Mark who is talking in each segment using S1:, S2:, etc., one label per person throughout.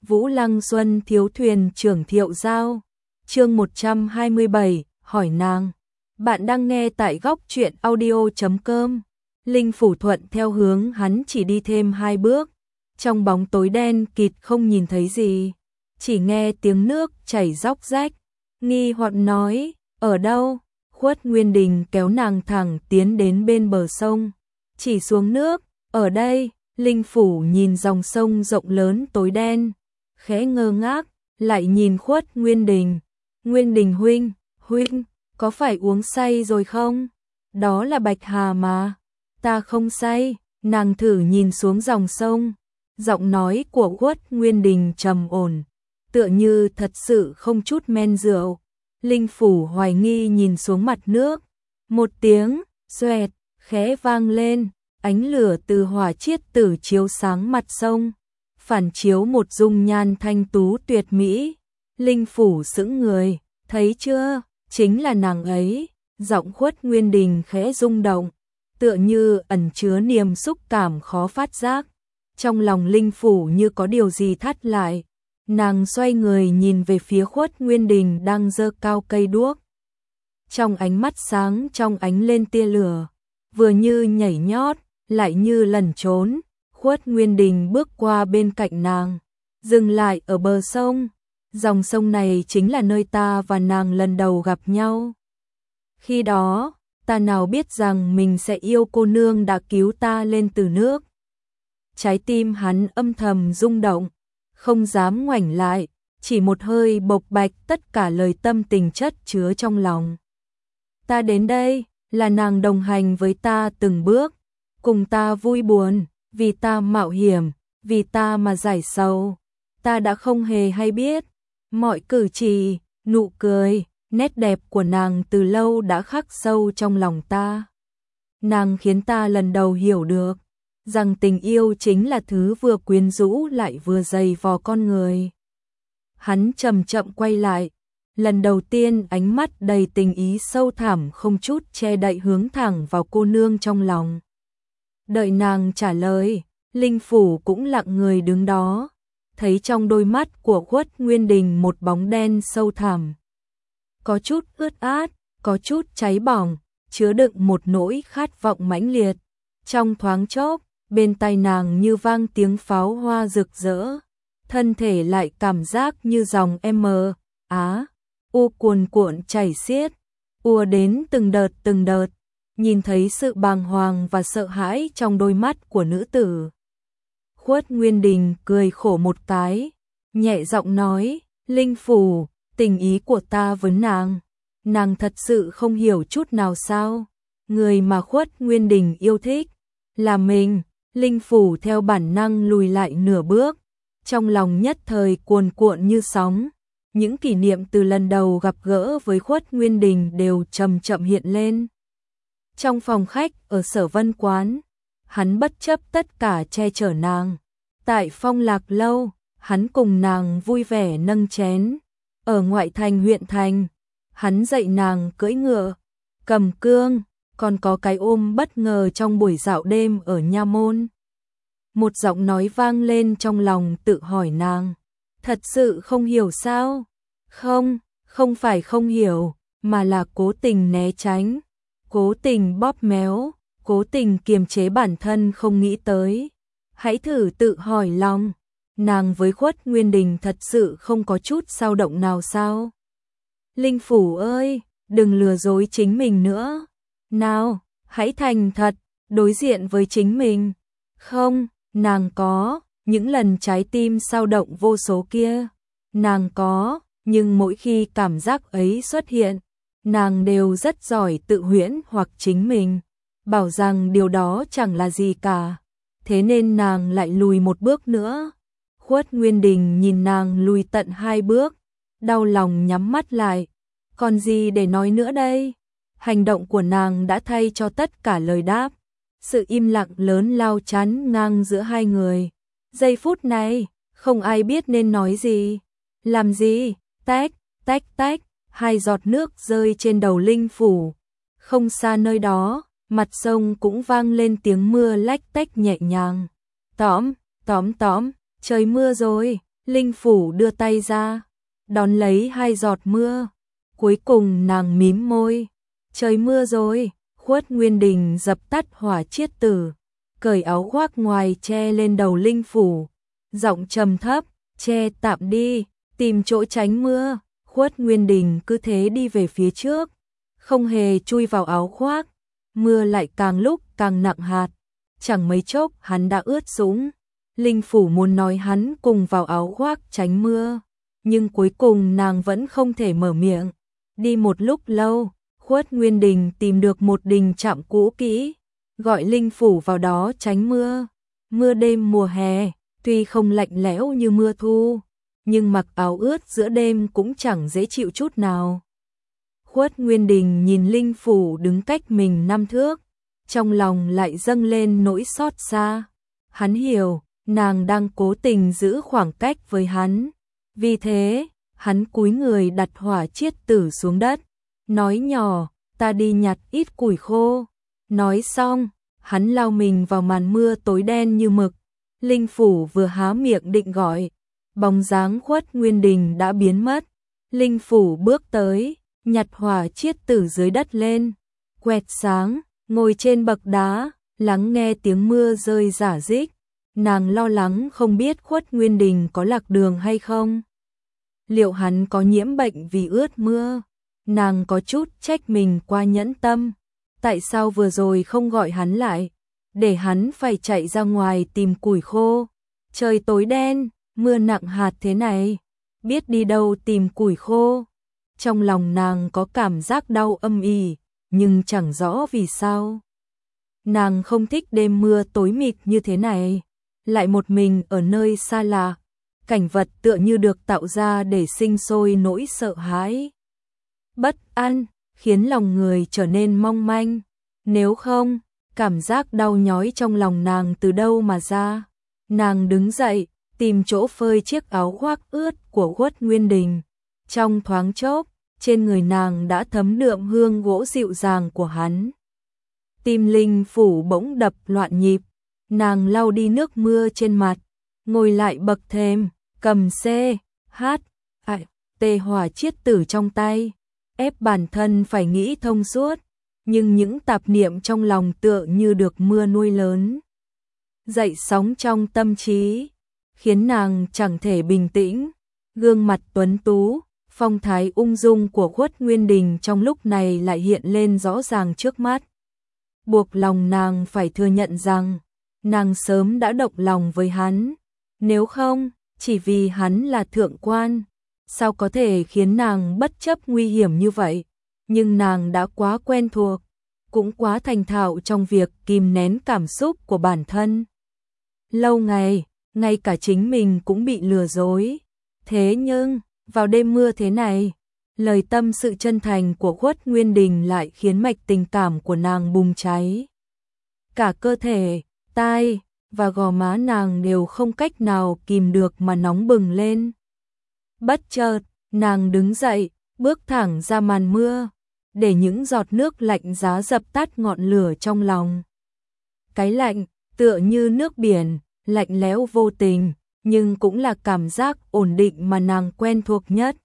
S1: Vũ Lăng Xuân thiếu thuyền trưởng Thiệu Giao. Chương 127, hỏi nàng. Bạn đang nghe tại góc truyện audio.com. Linh Phủ thuận theo hướng hắn chỉ đi thêm 2 bước. Trong bóng tối đen kịt không nhìn thấy gì, chỉ nghe tiếng nước chảy róc rách. Nghi hoặc nói, ở đâu? Khuất Nguyên Đình kéo nàng thẳng tiến đến bên bờ sông, chỉ xuống nước, ở đây. Linh Phủ nhìn dòng sông rộng lớn tối đen, khẽ ngơ ngác, lại nhìn Khuất Nguyên Đình. Nguyên Đình huynh, có phải uống say rồi không? Đó là Bạch Hà mà. Ta không say. Nàng thử nhìn xuống dòng sông, giọng nói của Khuất Nguyên Đình trầm ổn, tựa như thật sự không chút men rượu. Linh Phủ hoài nghi nhìn xuống mặt nước, một tiếng xoẹt khẽ vang lên, ánh lửa từ hỏa chiết tử chiếu sáng mặt sông, phản chiếu một dung nhan thanh tú tuyệt mỹ. Linh Phủ sững người, thấy chưa, chính là nàng ấy. Giọng Khuất Nguyên Đình khẽ rung động, tựa như ẩn chứa niềm xúc cảm khó phát giác. Trong lòng Linh Phủ như có điều gì thắt lại, nàng xoay người nhìn về phía Khuất Nguyên Đình đang giơ cao cây đuốc. Trong ánh mắt sáng trong ánh lên tia lửa, vừa như nhảy nhót, lại như lẩn trốn. Khuất Nguyên Đình bước qua bên cạnh nàng, dừng lại ở bờ sông. Dòng sông này chính là nơi ta và nàng lần đầu gặp nhau. Khi đó, ta nào biết rằng mình sẽ yêu cô nương đã cứu ta lên từ nước. Trái tim hắn âm thầm rung động, không dám ngoảnh lại, chỉ một hơi bộc bạch tất cả lời tâm tình chất chứa trong lòng. Ta đến đây, là nàng đồng hành với ta từng bước, cùng ta vui buồn, vì ta mạo hiểm, vì ta mà giải sầu. Ta đã không hề hay biết, mọi cử chỉ, nụ cười, nét đẹp của nàng từ lâu đã khắc sâu trong lòng ta. Nàng khiến ta lần đầu hiểu được rằng tình yêu chính là thứ vừa quyến rũ lại vừa dày vò con người. Hắn chậm chậm quay lại, lần đầu tiên ánh mắt đầy tình ý sâu thẳm không chút che đậy hướng thẳng vào cô nương trong lòng. Đợi nàng trả lời, Linh Phủ cũng lặng người đứng đó, thấy trong đôi mắt của Khuất Nguyên Đình một bóng đen sâu thẳm, có chút ướt át, có chút cháy bỏng, chứa đựng một nỗi khát vọng mãnh liệt. Trong thoáng chốc, bên tai nàng như vang tiếng pháo hoa rực rỡ, thân thể lại cảm giác như dòng u cuồn cuộn chảy xiết, ùa đến từng đợt, nhìn thấy sự bàng hoàng và sợ hãi trong đôi mắt của nữ tử. Khuất Nguyên Đình cười khổ một cái, nhẹ giọng nói, Linh Phủ, tình ý của ta với nàng thật sự không hiểu chút nào sao? Người mà Khuất Nguyên Đình yêu thích là mình. Linh Phủ theo bản năng lùi lại nửa bước, trong lòng nhất thời cuồn cuộn như sóng. Những kỷ niệm từ lần đầu gặp gỡ với Khuất Nguyên Đình đều chậm chậm hiện lên. Trong phòng khách ở Sở Vân Quán, hắn bất chấp tất cả che chở nàng. Tại Phong Lạc Lâu, hắn cùng nàng vui vẻ nâng chén. Ở ngoại thành huyện thành, hắn dạy nàng cưỡi ngựa, cầm cương, còn có cái ôm bất ngờ trong buổi dạo đêm ở nha môn. Một giọng nói vang lên trong lòng tự hỏi nàng, thật sự không hiểu sao? Không phải không hiểu, mà là cố tình né tránh, cố tình bóp méo, cố tình kiềm chế bản thân không nghĩ tới. Hãy thử tự hỏi lòng, nàng với Khuất Nguyên Đình thật sự không có chút dao động nào sao? Linh Phủ ơi, đừng lừa dối chính mình nữa. Nào, hãy thành thật, đối diện với chính mình. Không, nàng có, những lần trái tim dao động vô số kia. Nàng có, nhưng mỗi khi cảm giác ấy xuất hiện, nàng đều rất giỏi tự huyễn hoặc chính mình bảo rằng điều đó chẳng là gì cả. Thế nên nàng lại lùi một bước nữa. Khuất Nguyên Đình nhìn nàng lùi tận 2 bước, đau lòng nhắm mắt lại. Còn gì để nói nữa đây? Hành động của nàng đã thay cho tất cả lời đáp. Sự im lặng lớn lao chắn ngang giữa hai người. Giây phút này, không ai biết nên nói gì, làm gì. Tách, tách, tách, 2 giọt nước rơi trên đầu Linh Phủ. Không xa nơi đó, mặt sông cũng vang lên tiếng mưa lách tách nhẹ nhàng. Tóm, tóm, tóm, trời mưa rồi. Linh Phủ đưa tay ra, đón lấy 2 giọt mưa. Cuối cùng nàng mím môi. Trời mưa rồi. Khuất Nguyên Đình dập tắt hỏa chiết tử, cởi áo khoác ngoài che lên đầu Linh Phủ. Giọng trầm thấp, che tạm đi, tìm chỗ tránh mưa. Khuất Nguyên Đình cứ thế đi về phía trước, không hề chui vào áo khoác. Mưa lại càng lúc càng nặng hạt, chẳng mấy chốc hắn đã ướt sũng. Linh Phủ muốn nói hắn cùng vào áo khoác tránh mưa, nhưng cuối cùng nàng vẫn không thể mở miệng. Đi một lúc lâu, Khuất Nguyên Đình tìm được một đình trạm cũ kỹ, gọi Linh Phủ vào đó tránh mưa. Mưa đêm mùa hè, tuy không lạnh lẽo như mưa thu, nhưng mặc áo ướt giữa đêm cũng chẳng dễ chịu chút nào. Khuất Nguyên Đình nhìn Linh Phủ đứng cách mình 5 thước, trong lòng lại dâng lên nỗi xót xa. Hắn hiểu, nàng đang cố tình giữ khoảng cách với hắn. Vì thế, hắn cúi người đặt hỏa chiết tử xuống đất, nói nhỏ, ta đi nhặt ít củi khô. Nói xong, hắn lao mình vào màn mưa tối đen như mực. Linh Phủ vừa há miệng định gọi, bóng dáng Khuất Nguyên Đình đã biến mất. Linh Phủ bước tới, nhặt hỏa chiết tử dưới đất lên, quẹt sáng, ngồi trên bậc đá, lắng nghe tiếng mưa rơi rả rích. Nàng lo lắng không biết Khuất Nguyên Đình có lạc đường hay không. Liệu hắn có nhiễm bệnh vì ướt mưa? Nàng có chút trách mình quá nhẫn tâm. Tại sao vừa rồi không gọi hắn lại, để hắn phải chạy ra ngoài tìm củi khô? Trời tối đen, mưa nặng hạt thế này, biết đi đâu tìm củi khô? Trong lòng nàng có cảm giác đau âm ỉ, nhưng chẳng rõ vì sao. Nàng không thích đêm mưa tối mịt như thế này, lại một mình ở nơi xa lạ. Cảnh vật tựa như được tạo ra để sinh sôi nỗi sợ hãi, bất an, khiến lòng người trở nên mong manh. Nếu không, cảm giác đau nhói trong lòng nàng từ đâu mà ra? Nàng đứng dậy, tìm chỗ phơi chiếc áo khoác ướt của Khuất Nguyên Đình. Trong thoáng chốc, trên người nàng đã thấm đượm hương gỗ dịu dàng của hắn. Tim Linh Phủ bỗng đập loạn nhịp, nàng lau đi nước mưa trên mặt, ngồi lại bậc thềm, cầm tê hỏa chiết tử trong tay, ép bản thân phải nghĩ thông suốt, nhưng những tạp niệm trong lòng tựa như được mưa nuôi lớn, dậy sóng trong tâm trí, khiến nàng chẳng thể bình tĩnh. Gương mặt tuấn tú, phong thái ung dung của Khuất Nguyên Đình trong lúc này lại hiện lên rõ ràng trước mắt. Buộc lòng nàng phải thừa nhận rằng, nàng sớm đã động lòng với hắn. Nếu không, chỉ vì hắn là thượng quan, sao có thể khiến nàng bất chấp nguy hiểm như vậy? Nhưng nàng đã quá quen thuộc, cũng quá thành thạo trong việc kìm nén cảm xúc của bản thân. Lâu ngày, ngay cả chính mình cũng bị lừa dối. Thế nhưng, vào đêm mưa thế này, lời tâm sự chân thành của Khuất Nguyên Đình lại khiến mạch tình cảm của nàng bùng cháy. Cả cơ thể, tai và gò má nàng đều không cách nào kìm được mà nóng bừng lên. Bất chợt, nàng đứng dậy, bước thẳng ra màn mưa, để những giọt nước lạnh giá dập tắt ngọn lửa trong lòng. Cái lạnh, tựa như nước biển, lạnh lẽo vô tình, nhưng cũng là cảm giác ổn định mà nàng quen thuộc nhất.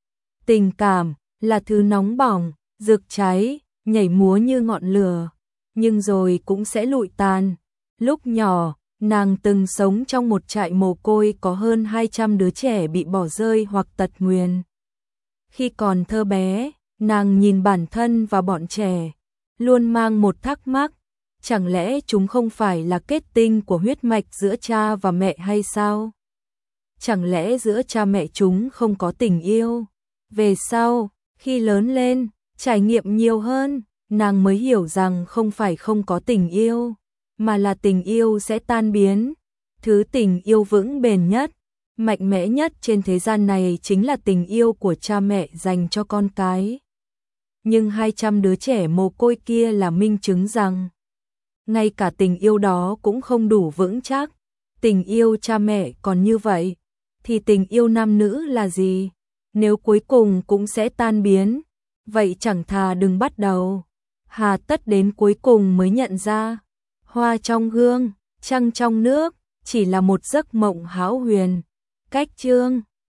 S1: Tình cảm là thứ nóng bỏng, rực cháy, nhảy múa như ngọn lửa, nhưng rồi cũng sẽ lụi tàn. Lúc nhỏ, nàng từng sống trong một trại mồ côi có hơn 200 đứa trẻ bị bỏ rơi hoặc tật nguyền. Khi còn thơ bé, nàng nhìn bản thân và bọn trẻ, luôn mang một thắc mắc, chẳng lẽ chúng không phải là kết tinh của huyết mạch giữa cha và mẹ hay sao? Chẳng lẽ giữa cha mẹ chúng không có tình yêu? Về sau, khi lớn lên, trải nghiệm nhiều hơn, nàng mới hiểu rằng không phải không có tình yêu, mà là tình yêu sẽ tan biến. Thứ tình yêu vững bền nhất, mạnh mẽ nhất trên thế gian này chính là tình yêu của cha mẹ dành cho con cái. Nhưng 200 đứa trẻ mồ côi kia là minh chứng rằng, ngay cả tình yêu đó cũng không đủ vững chắc. Tình yêu cha mẹ còn như vậy, thì tình yêu nam nữ là gì? Nếu cuối cùng cũng sẽ tan biến, vậy chẳng thà đừng bắt đầu. Hà tất đến cuối cùng mới nhận ra, hoa trong gương, trăng trong nước, chỉ là một giấc mộng hão huyền. Cách chương